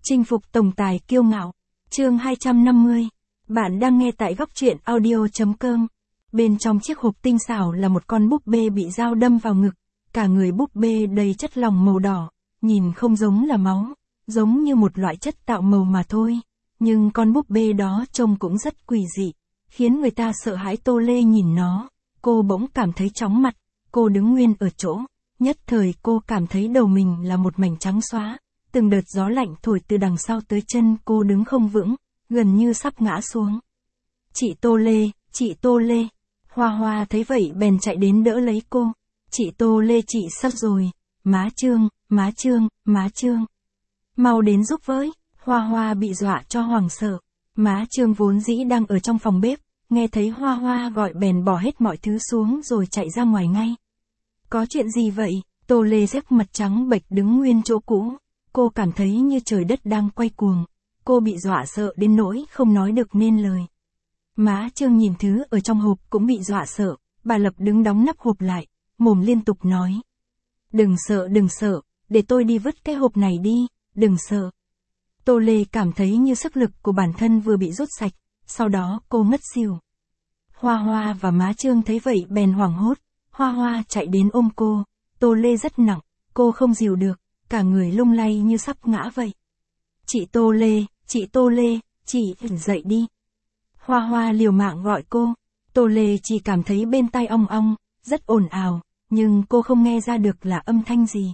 Chinh phục tổng tài kiêu ngạo. Chương 250. Bạn đang nghe tại góc truyện audio.com. Bên trong chiếc hộp tinh xảo là một con búp bê bị dao đâm vào ngực. Cả người búp bê đầy chất lỏng màu đỏ, nhìn không giống là máu, giống như một loại chất tạo màu mà thôi. Nhưng con búp bê đó trông cũng rất quỷ dị, khiến người ta sợ hãi. Tô Lê nhìn nó, cô bỗng cảm thấy chóng mặt, cô đứng nguyên ở chỗ, nhất thời cô cảm thấy đầu mình là một mảnh trắng xóa. Từng đợt gió lạnh thổi từ đằng sau tới chân cô đứng không vững, gần như sắp ngã xuống. Chị Tô Lê, chị Tô Lê. Hoa Hoa thấy vậy bèn chạy đến đỡ lấy cô. Chị Tô Lê, chị sắp rồi. Má Trương, má Trương, má Trương. Mau đến giúp với. Hoa Hoa bị dọa cho hoảng sợ. Má Trương vốn dĩ đang ở trong phòng bếp, nghe thấy Hoa Hoa gọi bèn bỏ hết mọi thứ xuống rồi chạy ra ngoài ngay. Có chuyện gì vậy? Tô Lê rét mặt trắng bệch đứng nguyên chỗ cũ. Cô cảm thấy như trời đất đang quay cuồng. Cô bị dọa sợ đến nỗi không nói được nên lời. Má Trương nhìn thứ ở trong hộp cũng bị dọa sợ. Bà lập đứng đóng nắp hộp lại, mồm liên tục nói. Đừng sợ, để tôi đi vứt cái hộp này đi, đừng sợ. Tô Lê cảm thấy như sức lực của bản thân vừa bị rút sạch, sau đó cô ngất xỉu. Hoa Hoa và má Trương thấy vậy bèn hoảng hốt. Hoa Hoa chạy đến ôm cô. Tô Lê rất nặng, cô không dìu được, cả người lung lay như sắp ngã vậy. Chị Tô Lê, chị Tô Lê, chị dậy đi. Hoa Hoa liều mạng gọi cô. Tô Lê chỉ cảm thấy bên tai ong ong, rất ồn ào, nhưng cô không nghe ra được là âm thanh gì.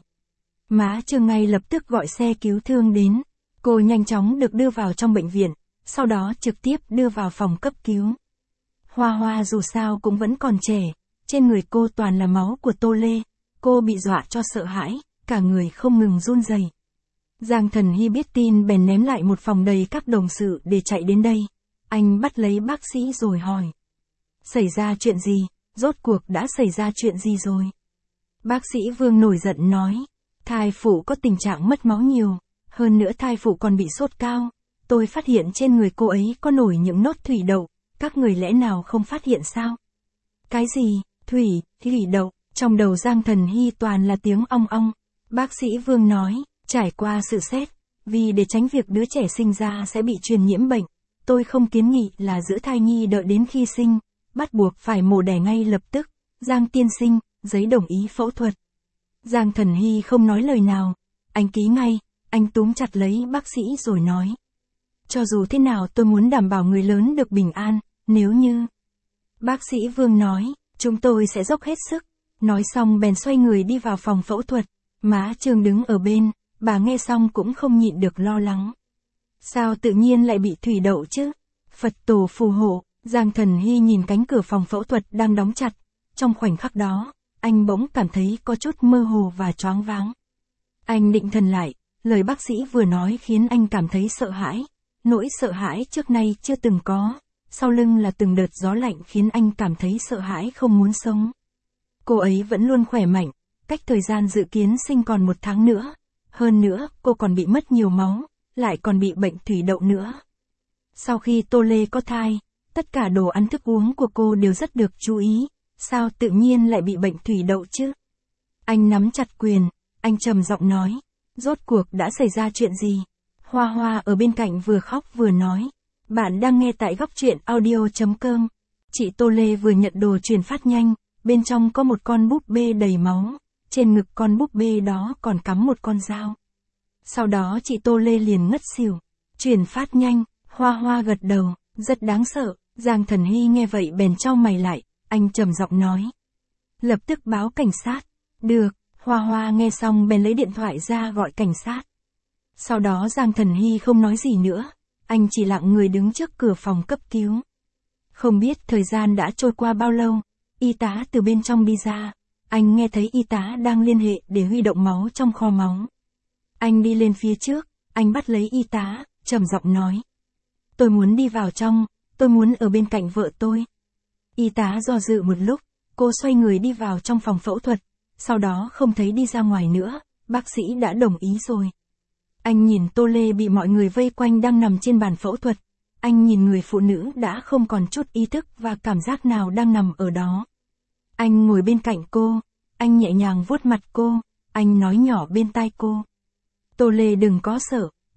Má Trương ngay lập tức gọi xe cứu thương đến. Cô nhanh chóng được đưa vào trong bệnh viện, sau đó trực tiếp đưa vào phòng cấp cứu. Hoa Hoa dù sao cũng vẫn còn trẻ, trên người cô toàn là máu của Tô Lê. Cô bị dọa cho sợ hãi, cả người không ngừng run rẩy. Giang Thần Hy biết tin bèn ném lại một phòng đầy các đồng sự để chạy đến đây. Anh bắt lấy bác sĩ rồi hỏi. Xảy ra chuyện gì? Rốt cuộc đã xảy ra chuyện gì rồi? Bác sĩ Vương nổi giận nói. Thai phụ có tình trạng mất máu nhiều, hơn nữa thai phụ còn bị sốt cao. Tôi phát hiện trên người cô ấy có nổi những nốt thủy đậu, các người lẽ nào không phát hiện sao? Cái gì? Thủy đậu? Trong đầu Giang Thần Hy toàn là tiếng ong ong. Bác sĩ Vương nói, trải qua sự xét, vì để tránh việc đứa trẻ sinh ra sẽ bị truyền nhiễm bệnh, tôi không kiến nghị là giữ thai nhi đợi đến khi sinh, bắt buộc phải mổ đẻ ngay lập tức. Giang tiên sinh, giấy đồng ý phẫu thuật. Giang Thần Hy không nói lời nào, anh ký ngay, anh túm chặt lấy bác sĩ rồi nói. Cho dù thế nào tôi muốn đảm bảo người lớn được bình an, nếu như... Bác sĩ Vương nói, chúng tôi sẽ dốc hết sức. Nói xong bèn xoay người đi vào phòng phẫu thuật. Má Trương đứng ở bên, bà nghe xong cũng không nhịn được lo lắng. Sao tự nhiên lại bị thủy đậu chứ? Phật tổ phù hộ. Giang Thần Hy nhìn cánh cửa phòng phẫu thuật đang đóng chặt. Trong khoảnh khắc đó, anh bỗng cảm thấy có chút mơ hồ và choáng váng. Anh định thần lại, lời bác sĩ vừa nói khiến anh cảm thấy sợ hãi. Nỗi sợ hãi trước nay chưa từng có. Sau lưng là từng đợt gió lạnh khiến anh cảm thấy sợ hãi không muốn sống. Cô ấy vẫn luôn khỏe mạnh, cách thời gian dự kiến sinh còn 1 tháng nữa. Hơn nữa, cô còn bị mất nhiều máu, lại còn bị bệnh thủy đậu nữa. Sau khi Tô Lê có thai, tất cả đồ ăn thức uống của cô đều rất được chú ý. Sao tự nhiên lại bị bệnh thủy đậu chứ? Anh nắm chặt quyền, anh trầm giọng nói. Rốt cuộc đã xảy ra chuyện gì? Hoa Hoa ở bên cạnh vừa khóc vừa nói. Bạn đang nghe tại góc truyện audio.com. Chị Tô Lê vừa nhận đồ truyền phát nhanh. Bên trong có một con búp bê đầy máu, trên ngực con búp bê đó còn cắm một con dao. Sau đó chị Tô Lê liền ngất xỉu. Truyền phát nhanh, Hoa Hoa gật đầu, rất đáng sợ. Giang Thần Hy nghe vậy bèn chau mày lại, anh trầm giọng nói. Lập tức báo cảnh sát. Được, Hoa Hoa nghe xong bèn lấy điện thoại ra gọi cảnh sát. Sau đó Giang Thần Hy không nói gì nữa, anh chỉ lặng người đứng trước cửa phòng cấp cứu. Không biết thời gian đã trôi qua bao lâu. Y tá từ bên trong đi ra, anh nghe thấy y tá đang liên hệ để huy động máu trong kho máu. Anh đi lên phía trước, anh bắt lấy y tá, trầm giọng nói. Tôi muốn đi vào trong, tôi muốn ở bên cạnh vợ tôi. Y tá do dự một lúc, cô xoay người đi vào trong phòng phẫu thuật, sau đó không thấy đi ra ngoài nữa, bác sĩ đã đồng ý rồi. Anh nhìn Tô Lê bị mọi người vây quanh đang nằm trên bàn phẫu thuật, anh nhìn người phụ nữ đã không còn chút ý thức và cảm giác nào đang nằm ở đó. Anh ngồi bên cạnh cô, anh nhẹ nhàng vuốt mặt cô, anh nói nhỏ bên tai cô. Tô Lê đừng có sợ,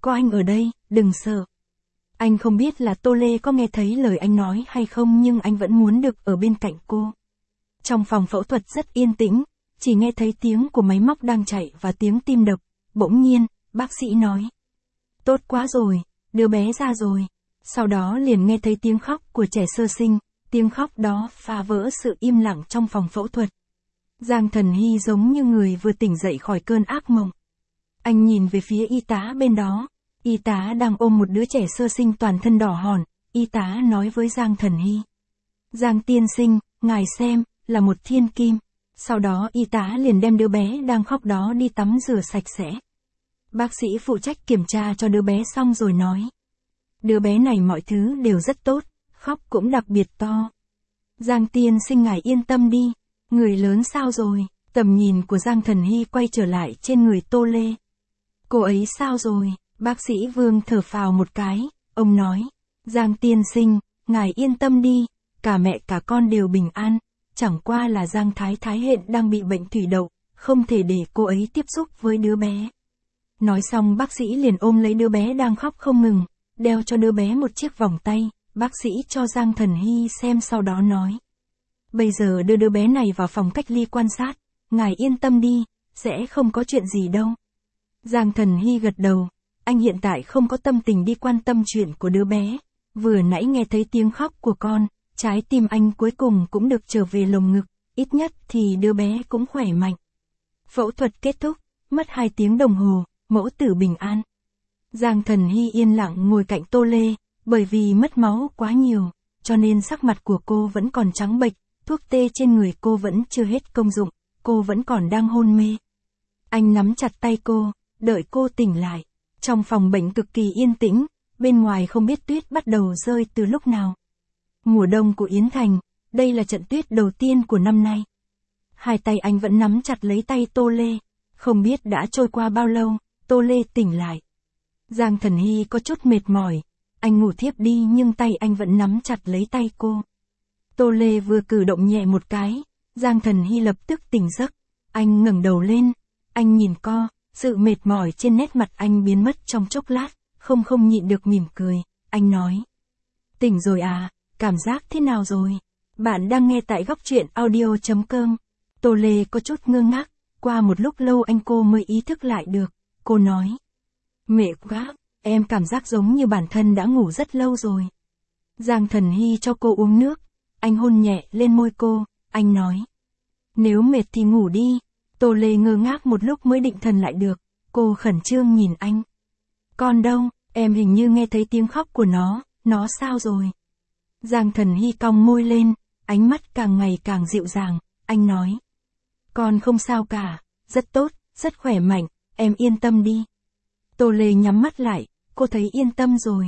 có anh ở đây, đừng sợ. Anh không biết là Tô Lê có nghe thấy lời anh nói hay không nhưng anh vẫn muốn được ở bên cạnh cô. Trong phòng phẫu thuật rất yên tĩnh, chỉ nghe thấy tiếng của máy móc đang chạy và tiếng tim đập. Bỗng nhiên, bác sĩ nói. Tốt quá rồi, đứa bé ra rồi. Sau đó liền nghe thấy tiếng khóc của trẻ sơ sinh, tiếng khóc đó phá vỡ sự im lặng trong phòng phẫu thuật. Giang Thần Hy giống như người vừa tỉnh dậy khỏi cơn ác mộng. Anh nhìn về phía y tá bên đó, y tá đang ôm một đứa trẻ sơ sinh toàn thân đỏ hòn, y tá nói với Giang Thần Hy. Giang tiên sinh, ngài xem, là một thiên kim. Sau đó y tá liền đem đứa bé đang khóc đó đi tắm rửa sạch sẽ. Bác sĩ phụ trách kiểm tra cho đứa bé xong rồi nói. Đứa bé này mọi thứ đều rất tốt, khóc cũng đặc biệt to. Giang tiên sinh ngài yên tâm đi, người lớn sao rồi? Tầm nhìn của Giang Thần Hy quay trở lại trên người Tô Lê. Cô ấy sao rồi? Bác sĩ Vương thở phào một cái, ông nói. Giang tiên sinh, ngài yên tâm đi, cả mẹ cả con đều bình an, chẳng qua là Giang Thái Thái hiện đang bị bệnh thủy đậu, không thể để cô ấy tiếp xúc với đứa bé. Nói xong bác sĩ liền ôm lấy đứa bé đang khóc không ngừng, đeo cho đứa bé một chiếc vòng tay, bác sĩ cho Giang Thần Hy xem sau đó nói. Bây giờ đưa đứa bé này vào phòng cách ly quan sát, ngài yên tâm đi, sẽ không có chuyện gì đâu. Giang Thần Hy gật đầu, anh hiện tại không có tâm tình đi quan tâm chuyện của đứa bé, vừa nãy nghe thấy tiếng khóc của con, trái tim anh cuối cùng cũng được trở về lồng ngực, ít nhất thì đứa bé cũng khỏe mạnh. Phẫu thuật kết thúc, mất 2 tiếng đồng hồ, mẫu tử bình an. Giang Thần Hy yên lặng ngồi cạnh Tô Lê, bởi vì mất máu quá nhiều, cho nên sắc mặt của cô vẫn còn trắng bệch, thuốc tê trên người cô vẫn chưa hết công dụng, cô vẫn còn đang hôn mê. Anh nắm chặt tay cô, đợi cô tỉnh lại. Trong phòng bệnh cực kỳ yên tĩnh, bên ngoài không biết tuyết bắt đầu rơi từ lúc nào. Mùa đông của Yến Thành, đây là trận tuyết đầu tiên của năm nay. Hai tay anh vẫn nắm chặt lấy tay Tô Lê, không biết đã trôi qua bao lâu, Tô Lê tỉnh lại. Giang Thần Hy có chút mệt mỏi, anh ngủ thiếp đi nhưng tay anh vẫn nắm chặt lấy tay cô. Tô Lê vừa cử động nhẹ một cái, Giang Thần Hy lập tức tỉnh giấc, anh ngẩng đầu lên, anh nhìn cô, sự mệt mỏi trên nét mặt anh biến mất trong chốc lát, không nhịn được mỉm cười, anh nói. Tỉnh rồi à, cảm giác thế nào rồi? Bạn đang nghe tại góc truyện audio.com. Tô Lê có chút ngơ ngác, qua một lúc lâu cô mới ý thức lại được, cô nói. Mệt quá, em cảm giác giống như bản thân đã ngủ rất lâu rồi. Giang Thần Hy cho cô uống nước, anh hôn nhẹ lên môi cô, anh nói. Nếu mệt thì ngủ đi. Tô Lê ngơ ngác một lúc mới định thần lại được, cô khẩn trương nhìn anh. Con đâu, em hình như nghe thấy tiếng khóc của nó sao rồi? Giang Thần Hy cong môi lên, ánh mắt càng ngày càng dịu dàng, anh nói. Con không sao cả, rất tốt, rất khỏe mạnh, em yên tâm đi. Tô Lê nhắm mắt lại, cô thấy yên tâm rồi.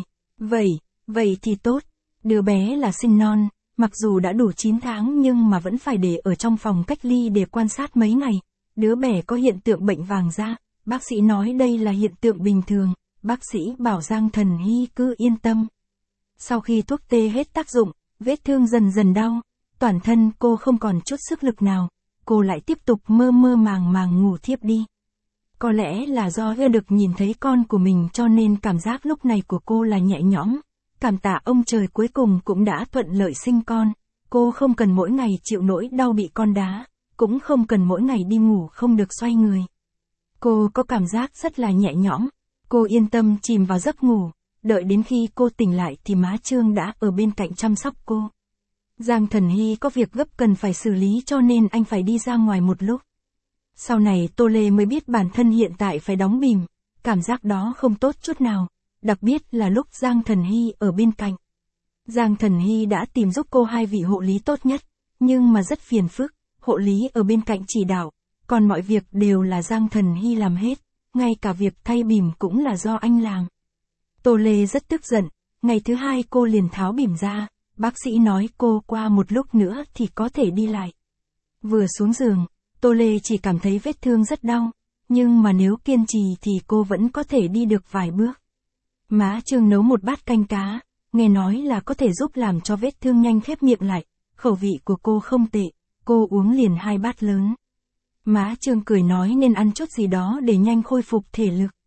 Vậy thì tốt, đứa bé là sinh non, mặc dù đã đủ 9 tháng nhưng mà vẫn phải để ở trong phòng cách ly để quan sát mấy ngày. Đứa bé có hiện tượng bệnh vàng da, bác sĩ nói đây là hiện tượng bình thường, bác sĩ bảo Giang Thần Hy cứ yên tâm. Sau khi thuốc tê hết tác dụng, vết thương dần dần đau, toàn thân cô không còn chút sức lực nào, cô lại tiếp tục mơ màng ngủ thiếp đi. Có lẽ là do được nhìn thấy con của mình cho nên cảm giác lúc này của cô là nhẹ nhõm, cảm tạ ông trời cuối cùng cũng đã thuận lợi sinh con, cô không cần mỗi ngày chịu nỗi đau bị con đá, cũng không cần mỗi ngày đi ngủ không được xoay người. Cô có cảm giác rất là nhẹ nhõm, cô yên tâm chìm vào giấc ngủ, đợi đến khi cô tỉnh lại thì má Trương đã ở bên cạnh chăm sóc cô. Giang Thần Hy có việc gấp cần phải xử lý cho nên anh phải đi ra ngoài một lúc. Sau này Tô Lê mới biết bản thân hiện tại phải đóng bìm, cảm giác đó không tốt chút nào, đặc biệt là lúc Giang Thần Hy ở bên cạnh. Giang Thần Hy đã tìm giúp cô 2 vị hộ lý tốt nhất, nhưng mà rất phiền phức, hộ lý ở bên cạnh chỉ đạo, còn mọi việc đều là Giang Thần Hy làm hết, ngay cả việc thay bìm cũng là do anh làm. Tô Lê rất tức giận, ngày thứ 2 cô liền tháo bìm ra, bác sĩ nói cô qua một lúc nữa thì có thể đi lại. Vừa xuống giường, Tô Lê chỉ cảm thấy vết thương rất đau, nhưng mà nếu kiên trì thì cô vẫn có thể đi được vài bước. Má Trương nấu một bát canh cá, nghe nói là có thể giúp làm cho vết thương nhanh khép miệng lại, khẩu vị của cô không tệ, cô uống liền 2 bát lớn. Má Trương cười nói nên ăn chút gì đó để nhanh khôi phục thể lực.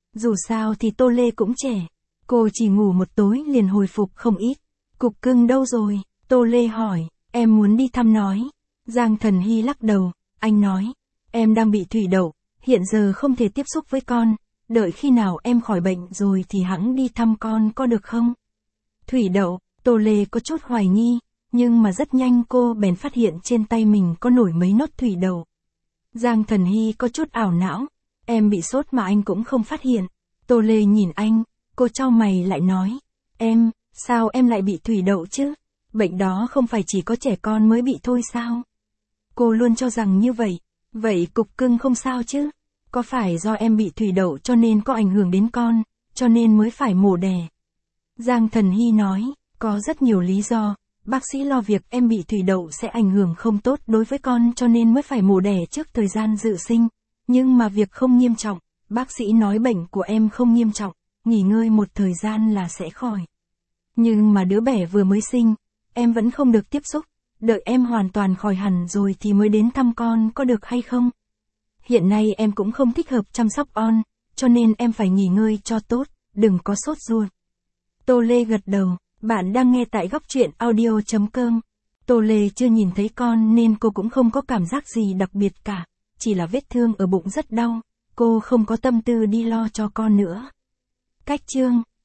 Dù sao thì Tô Lê cũng trẻ. Cô chỉ ngủ một tối liền hồi phục không ít. Cục cưng đâu rồi? Tô Lê hỏi, em muốn đi thăm nói. Giang Thần Hy lắc đầu, anh nói, em đang bị thủy đậu, hiện giờ không thể tiếp xúc với con, đợi khi nào em khỏi bệnh rồi thì hẵng đi thăm con có được không? Thủy đậu, Tô Lê có chút hoài nghi, nhưng mà rất nhanh cô bèn phát hiện trên tay mình có nổi mấy nốt thủy đậu. Giang Thần Hy có chút ảo não, em bị sốt mà anh cũng không phát hiện. Tô Lê nhìn anh, cô chau mày lại nói, sao em lại bị thủy đậu chứ? Bệnh đó không phải chỉ có trẻ con mới bị thôi sao? Cô luôn cho rằng như vậy, vậy cục cưng không sao chứ? Có phải do em bị thủy đậu cho nên có ảnh hưởng đến con, cho nên mới phải mổ đẻ? Giang Thần Hy nói, có rất nhiều lý do, bác sĩ lo việc em bị thủy đậu sẽ ảnh hưởng không tốt đối với con cho nên mới phải mổ đẻ trước thời gian dự sinh, nhưng mà việc không nghiêm trọng, bác sĩ nói bệnh của em không nghiêm trọng, nghỉ ngơi một thời gian là sẽ khỏi. Nhưng mà đứa bé vừa mới sinh, em vẫn không được tiếp xúc, đợi em hoàn toàn khỏi hẳn rồi thì mới đến thăm con có được hay không? Hiện nay em cũng không thích hợp chăm sóc con, cho nên em phải nghỉ ngơi cho tốt, đừng có sốt ruột. Tô Lê gật đầu, bạn đang nghe tại góc truyện audio.com. Tô Lê chưa nhìn thấy con nên cô cũng không có cảm giác gì đặc biệt cả, chỉ là vết thương ở bụng rất đau, cô không có tâm tư đi lo cho con nữa. Cách chương